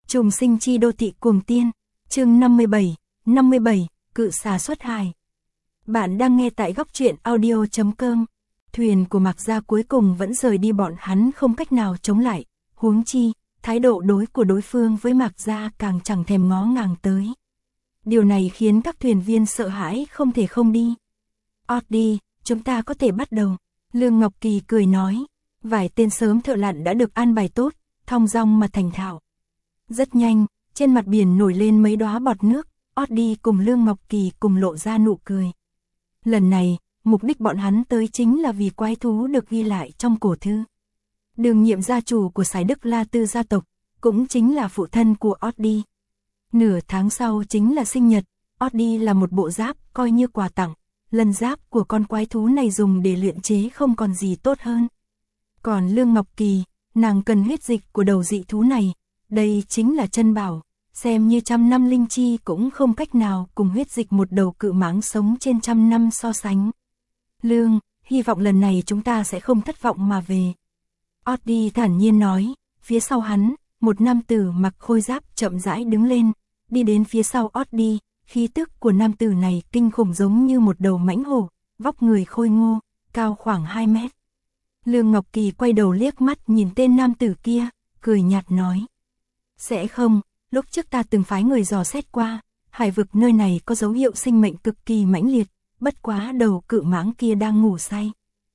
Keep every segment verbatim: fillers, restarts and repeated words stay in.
Trùng sinh chi đô thị cuồng tiên, chương năm mươi bảy, năm mươi bảy, cự xà xuất hải. Bạn đang nghe tại góc truyện audio chấm com. Thuyền của Mạc Gia cuối cùng vẫn rời đi, bọn hắn không cách nào chống lại, huống chi, thái độ đối của đối phương với Mạc Gia càng chẳng thèm ngó ngàng tới. Điều này khiến các thuyền viên sợ hãi không thể không đi. Audi, chúng ta có thể bắt đầu. Lương Ngọc Kỳ cười nói, vài tên sớm thợ lặn đã được an bài tốt, thong dong mà thành thạo. Rất nhanh, trên mặt biển nổi lên mấy đóa bọt nước, Audi cùng Lương Ngọc Kỳ cùng lộ ra nụ cười. Lần này, mục đích bọn hắn tới chính là vì quái thú được ghi lại trong cổ thư. Đường nhiệm gia chủ của Sái Đức La Tư gia tộc, cũng chính là phụ thân của Audi. Nửa tháng sau chính là sinh nhật, Audi là một bộ giáp coi như quà tặng. Lân giáp của con quái thú này dùng để luyện chế không còn gì tốt hơn. Còn Lương Ngọc Kỳ, nàng cần huyết dịch của đầu dị thú này, đây chính là chân bảo, xem như trăm năm linh chi cũng không cách nào cùng huyết dịch một đầu cự mãng sống trên trăm năm so sánh. Lương, hy vọng lần này chúng ta sẽ không thất vọng mà về. Audi thản nhiên nói, phía sau hắn, một nam tử mặc khôi giáp chậm rãi đứng lên, đi đến phía sau Audi. Khí tức của nam tử này kinh khủng giống như một đầu mãnh hổ, vóc người khôi ngô, cao khoảng hai mét. Lương Ngọc Kỳ quay đầu liếc mắt nhìn tên nam tử kia, cười nhạt nói. Sẽ không, lúc trước ta từng phái người dò xét qua, hải vực nơi này có dấu hiệu sinh mệnh cực kỳ mãnh liệt, bất quá đầu cự mãng kia đang ngủ say.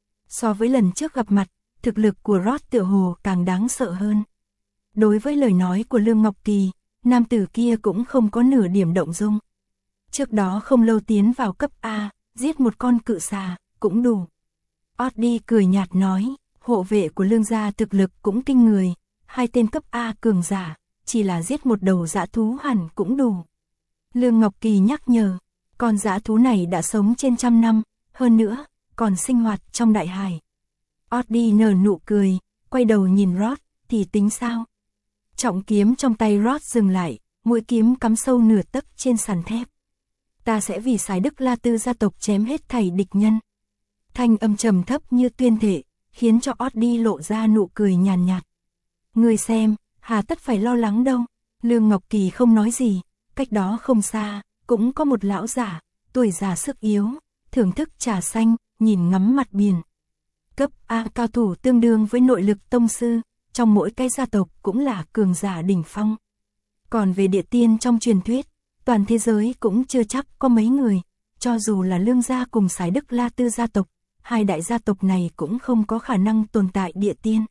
So với lần trước gặp mặt, thực lực của Rod tựa hồ càng đáng sợ hơn. Đối với lời nói của Lương Ngọc Kỳ, nam tử kia cũng không có nửa điểm động dung. Trước đó không lâu tiến vào cấp A, giết một con cự xà, cũng đủ. Audi cười nhạt nói, hộ vệ của Lương gia thực lực cũng kinh người, hai tên cấp A cường giả, chỉ là giết một đầu dã thú hẳn cũng đủ. Lương Ngọc Kỳ nhắc nhở, con dã thú này đã sống trên trăm năm, hơn nữa, còn sinh hoạt trong đại hải. Audi nở nụ cười, quay đầu nhìn Rod, thì tính sao? Trọng kiếm trong tay Rod dừng lại, mũi kiếm cắm sâu nửa tấc trên sàn thép. Ta sẽ vì Sái Đức La Tư gia tộc chém hết thảy địch nhân. Thanh âm trầm thấp như tuyên thệ, khiến cho Audi lộ ra nụ cười nhàn nhạt. Người xem, hà tất phải lo lắng đâu. Lương Ngọc Kỳ không nói gì, cách đó không xa, cũng có một lão giả, tuổi già sức yếu, thưởng thức trà xanh, nhìn ngắm mặt biển. Cấp A cao thủ tương đương với nội lực tông sư, trong mỗi cái gia tộc cũng là cường giả đỉnh phong. Còn về địa tiên trong truyền thuyết, toàn thế giới cũng chưa chắc có mấy người, cho dù là Lương gia cùng Sái Đức La Tư gia tộc, hai đại gia tộc này cũng không có khả năng tồn tại địa tiên.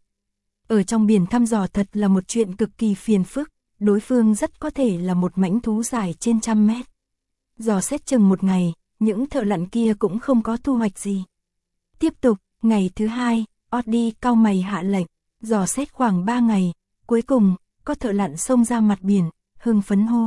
Ở trong biển thăm dò thật là một chuyện cực kỳ phiền phức, đối phương rất có thể là một mãnh thú dài trên trăm mét. Dò xét chừng một ngày, những thợ lặn kia cũng không có thu hoạch gì. Tiếp tục, ngày thứ hai, Audi cau mày hạ lệnh, dò xét khoảng ba ngày, cuối cùng, có thợ lặn xông ra mặt biển, hưng phấn hô.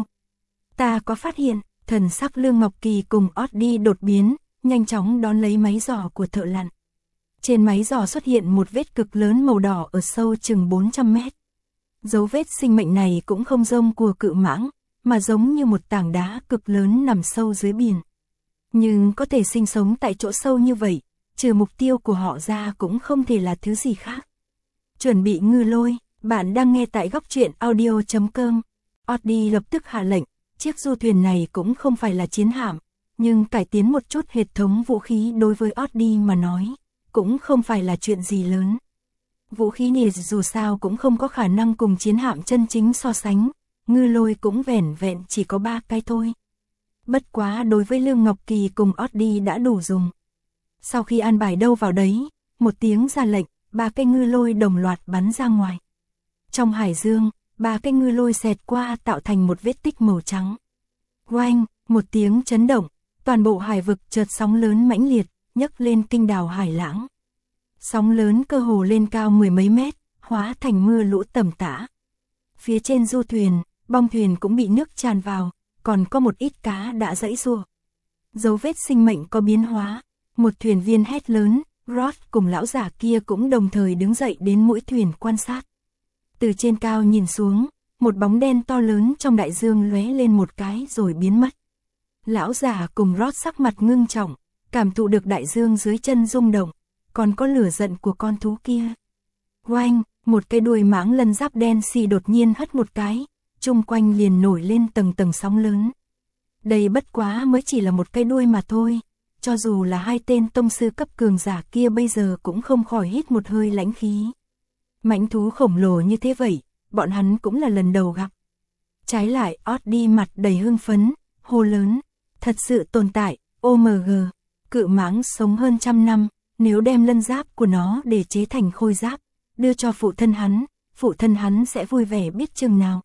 Ta có phát hiện, thần sắc Lương Ngọc Kỳ cùng Audi đột biến, nhanh chóng đón lấy máy giỏ của thợ lặn. Trên máy giỏ xuất hiện một vết cực lớn màu đỏ ở sâu chừng bốn trăm mét. Dấu vết sinh mệnh này cũng không giống của cự mãng, mà giống như một tảng đá cực lớn nằm sâu dưới biển. Nhưng có thể sinh sống tại chỗ sâu như vậy, trừ mục tiêu của họ ra cũng không thể là thứ gì khác. Chuẩn bị ngư lôi, bạn đang nghe tại góc truyện audio chấm com. Audi lập tức hạ lệnh. Chiếc du thuyền này cũng không phải là chiến hạm, nhưng cải tiến một chút hệ thống vũ khí đối với Audi mà nói, cũng không phải là chuyện gì lớn. Vũ khí này dù sao cũng không có khả năng cùng chiến hạm chân chính so sánh, ngư lôi cũng vẻn vẹn chỉ có ba cái thôi. Bất quá đối với Lương Ngọc Kỳ cùng Audi đã đủ dùng. Sau khi an bài đâu vào đấy, một tiếng ra lệnh, ba cái ngư lôi đồng loạt bắn ra ngoài. Trong hải dương, ba cái ngư lôi xẹt qua tạo thành một vết tích màu trắng. Oanh, một tiếng chấn động, toàn bộ hải vực chợt sóng lớn mãnh liệt, nhấc lên kinh đảo hải lãng. Sóng lớn cơ hồ lên cao mười mấy mét, hóa thành mưa lũ tầm tã. Phía trên du thuyền, bong thuyền cũng bị nước tràn vào, còn có một ít cá đã giãy giụa. Dấu vết sinh mệnh có biến hóa, một thuyền viên hét lớn, Rod cùng lão giả kia cũng đồng thời đứng dậy đến mũi thuyền quan sát. Từ trên cao nhìn xuống, một bóng đen to lớn trong đại dương lóe lên một cái rồi biến mất. Lão giả cùng Rod sắc mặt ngưng trọng, cảm thụ được đại dương dưới chân rung động, còn có lửa giận của con thú kia. Oanh, một cái đuôi mãng lân giáp đen xì đột nhiên hất một cái, chung quanh liền nổi lên tầng tầng sóng lớn. Đây bất quá mới chỉ là một cái đuôi mà thôi, cho dù là hai tên tông sư cấp cường giả kia bây giờ cũng không khỏi hít một hơi lãnh khí. Mãnh thú khổng lồ như thế vậy, bọn hắn cũng là lần đầu gặp. Trái lại, Audi mặt đầy hưng phấn, hô lớn, thật sự tồn tại, ô em giê, cự mãng sống hơn trăm năm, nếu đem lân giáp của nó để chế thành khôi giáp, đưa cho phụ thân hắn, phụ thân hắn sẽ vui vẻ biết chừng nào.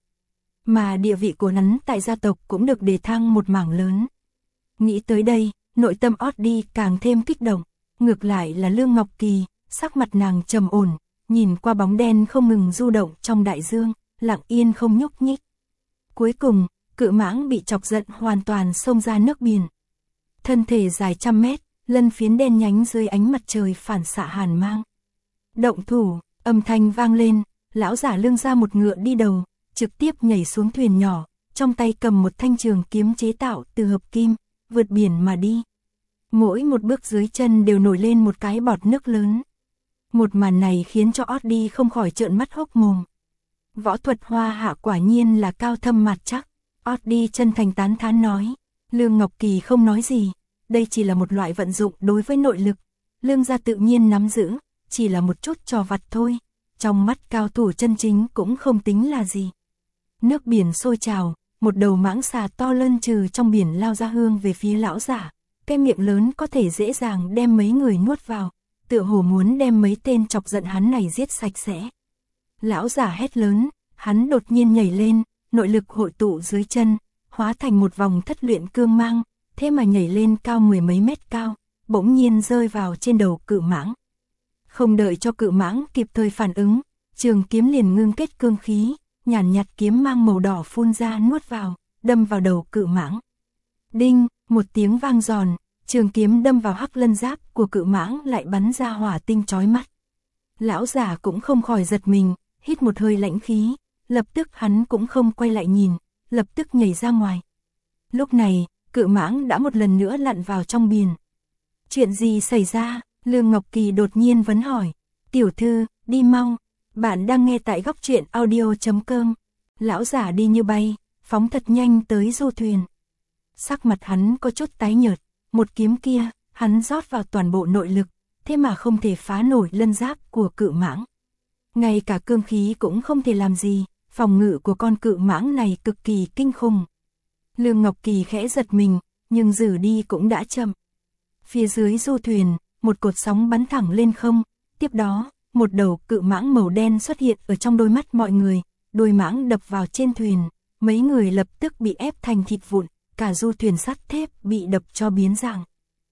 Mà địa vị của hắn tại gia tộc cũng được đề thăng một mảng lớn. Nghĩ tới đây, nội tâm Audi càng thêm kích động, ngược lại là Lương Ngọc Kỳ, sắc mặt nàng trầm ổn, nhìn qua bóng đen không ngừng du động trong đại dương, lặng yên không nhúc nhích. Cuối cùng, cự mãng bị chọc giận hoàn toàn xông ra nước biển. Thân thể dài trăm mét, lân phiến đen nhánh dưới ánh mặt trời phản xạ hàn mang. Động thủ, âm thanh vang lên, lão giả Lương ra một ngựa đi đầu, trực tiếp nhảy xuống thuyền nhỏ, trong tay cầm một thanh trường kiếm chế tạo từ hợp kim, vượt biển mà đi. Mỗi một bước dưới chân đều nổi lên một cái bọt nước lớn. Một màn này khiến cho Audi không khỏi trợn mắt hốc mồm. Võ thuật Hoa Hạ quả nhiên là cao thâm mặt chắc. Audi chân thành tán thán nói. Lương Ngọc Kỳ không nói gì, đây chỉ là một loại vận dụng đối với nội lực. Lương gia tự nhiên nắm giữ, chỉ là một chút trò vặt thôi. Trong mắt cao thủ chân chính cũng không tính là gì. Nước biển sôi trào, một đầu mãng xà to lân trừ trong biển lao ra hương về phía lão giả. Cái miệng lớn có thể dễ dàng đem mấy người nuốt vào, tựa hồ muốn đem mấy tên chọc giận hắn này giết sạch sẽ. Lão giả hét lớn, hắn đột nhiên nhảy lên, nội lực hội tụ dưới chân, hóa thành một vòng thất luyện cương mang, thế mà nhảy lên cao mười mấy mét cao, bỗng nhiên rơi vào trên đầu cự mãng. Không đợi cho cự mãng kịp thời phản ứng, trường kiếm liền ngưng kết cương khí, nhàn nhạt kiếm mang màu đỏ phun ra nuốt vào, đâm vào đầu cự mãng. Đinh, một tiếng vang giòn, trường kiếm đâm vào hắc lân giáp của cự mãng lại bắn ra hỏa tinh chói mắt. Lão giả cũng không khỏi giật mình, hít một hơi lãnh khí, lập tức hắn cũng không quay lại nhìn, lập tức nhảy ra ngoài. Lúc này, cự mãng đã một lần nữa lặn vào trong biển. Chuyện gì xảy ra? Lương Ngọc Kỳ đột nhiên vấn hỏi. Tiểu thư, đi mau, bạn đang nghe tại góc truyện audio chấm com. Lão giả đi như bay, phóng thật nhanh tới du thuyền. Sắc mặt hắn có chút tái nhợt, một kiếm kia, hắn rót vào toàn bộ nội lực, thế mà không thể phá nổi lân giáp của cự mãng. Ngay cả cương khí cũng không thể làm gì, phòng ngự của con cự mãng này cực kỳ kinh khủng. Lương Ngọc Kỳ khẽ giật mình, nhưng rử đi cũng đã chậm. Phía dưới du thuyền, một cột sóng bắn thẳng lên không, tiếp đó, một đầu cự mãng màu đen xuất hiện ở trong đôi mắt mọi người, đôi mãng đập vào trên thuyền, mấy người lập tức bị ép thành thịt vụn, cả du thuyền sắt thép bị đập cho biến dạng.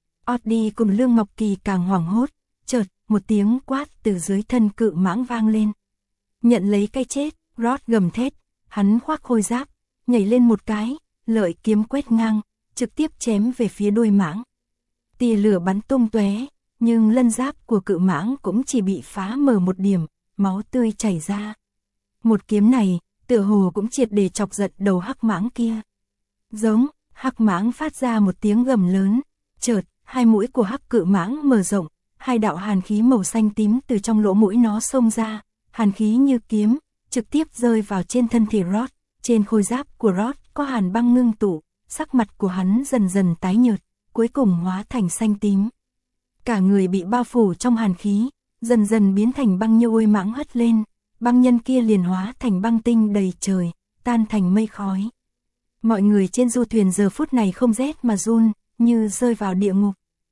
Audi cùng Lương Ngọc Kỳ càng hoảng hốt, chợt, một tiếng quát từ dưới thân cự mãng vang lên. Nhận lấy cái chết, Rod gầm thét, hắn khoác khôi giáp, nhảy lên một cái, lợi kiếm quét ngang, trực tiếp chém về phía đuôi mãng. Tia lửa bắn tung tóe, nhưng lân giáp của cự mãng cũng chỉ bị phá mở một điểm, máu tươi chảy ra. Một kiếm này, tựa hồ cũng triệt để chọc giận đầu hắc mãng kia. Giống, hắc mãng phát ra một tiếng gầm lớn, chợt, hai mũi của hắc cự mãng mở rộng, hai đạo hàn khí màu xanh tím từ trong lỗ mũi nó xông ra, hàn khí như kiếm, trực tiếp rơi vào trên thân thể Rod. Trên khôi giáp của Rod có hàn băng ngưng tụ, sắc mặt của hắn dần dần tái nhợt, cuối cùng hóa thành xanh tím. Cả người bị bao phủ trong hàn khí, dần dần biến thành băng như ôi mãng hất lên, băng nhân kia liền hóa thành băng tinh đầy trời, tan thành mây khói. Mọi người trên du thuyền giờ phút này không rét mà run, như rơi vào địa ngục.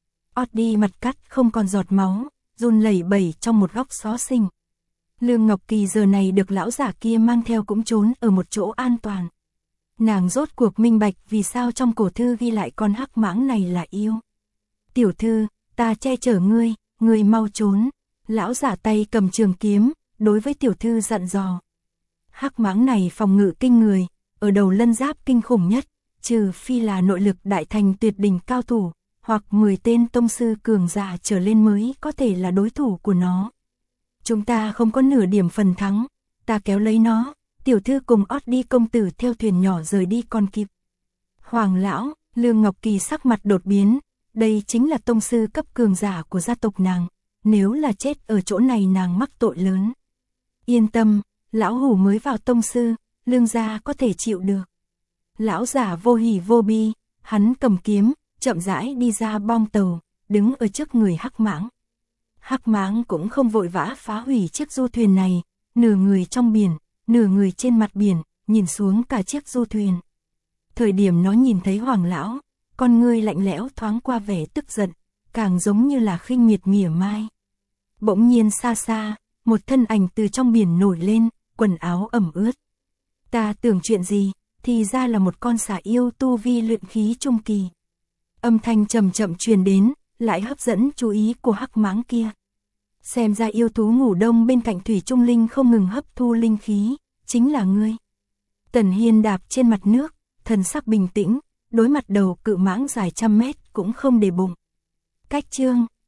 Audi mặt cắt không còn giọt máu, run lẩy bẩy trong một góc xó xỉnh. Lương Ngọc Kỳ giờ này được lão giả kia mang theo cũng trốn ở một chỗ an toàn. Nàng rốt cuộc minh bạch vì sao trong cổ thư ghi lại con hắc mãng này là yêu. Tiểu thư, ta che chở ngươi, ngươi mau trốn. Lão giả tay cầm trường kiếm, đối với tiểu thư dặn dò. Hắc mãng này phòng ngự kinh người, ở đầu lân giáp kinh khủng nhất, trừ phi là nội lực đại thành tuyệt đỉnh cao thủ, hoặc mười tên tông sư cường giả trở lên mới có thể là đối thủ của nó. Chúng ta không có nửa điểm phần thắng, ta kéo lấy nó, tiểu thư cùng Audi công tử theo thuyền nhỏ rời đi còn kịp. Hoàng lão, Lương Ngọc Kỳ sắc mặt đột biến, đây chính là tông sư cấp cường giả của gia tộc nàng, nếu là chết ở chỗ này nàng mắc tội lớn. Yên tâm, lão hủ mới vào tông sư, Lương gia có thể chịu được. Lão giả vô hỉ vô bi, hắn cầm kiếm, chậm rãi đi ra bong tàu, đứng ở trước người Hắc Mãng. Hắc Mãng cũng không vội vã phá hủy chiếc du thuyền này, nửa người trong biển, nửa người trên mặt biển, nhìn xuống cả chiếc du thuyền. Thời điểm nó nhìn thấy Hoàng lão, con ngươi lạnh lẽo thoáng qua vẻ tức giận, càng giống như là khinh miệt mỉa mai. Bỗng nhiên xa xa, một thân ảnh từ trong biển nổi lên, quần áo ẩm ướt. Ta tưởng chuyện gì, thì ra là một con xà yêu tu vi luyện khí trung kỳ. Âm thanh chậm chậm truyền đến, lại hấp dẫn chú ý của Hắc Mãng kia. Xem ra yêu thú ngủ đông bên cạnh thủy trung linh không ngừng hấp thu linh khí, chính là ngươi. Tần Hiên đạp trên mặt nước, thần sắc bình tĩnh, đối mặt đầu cự mãng dài trăm mét cũng không để bụng. Cách chương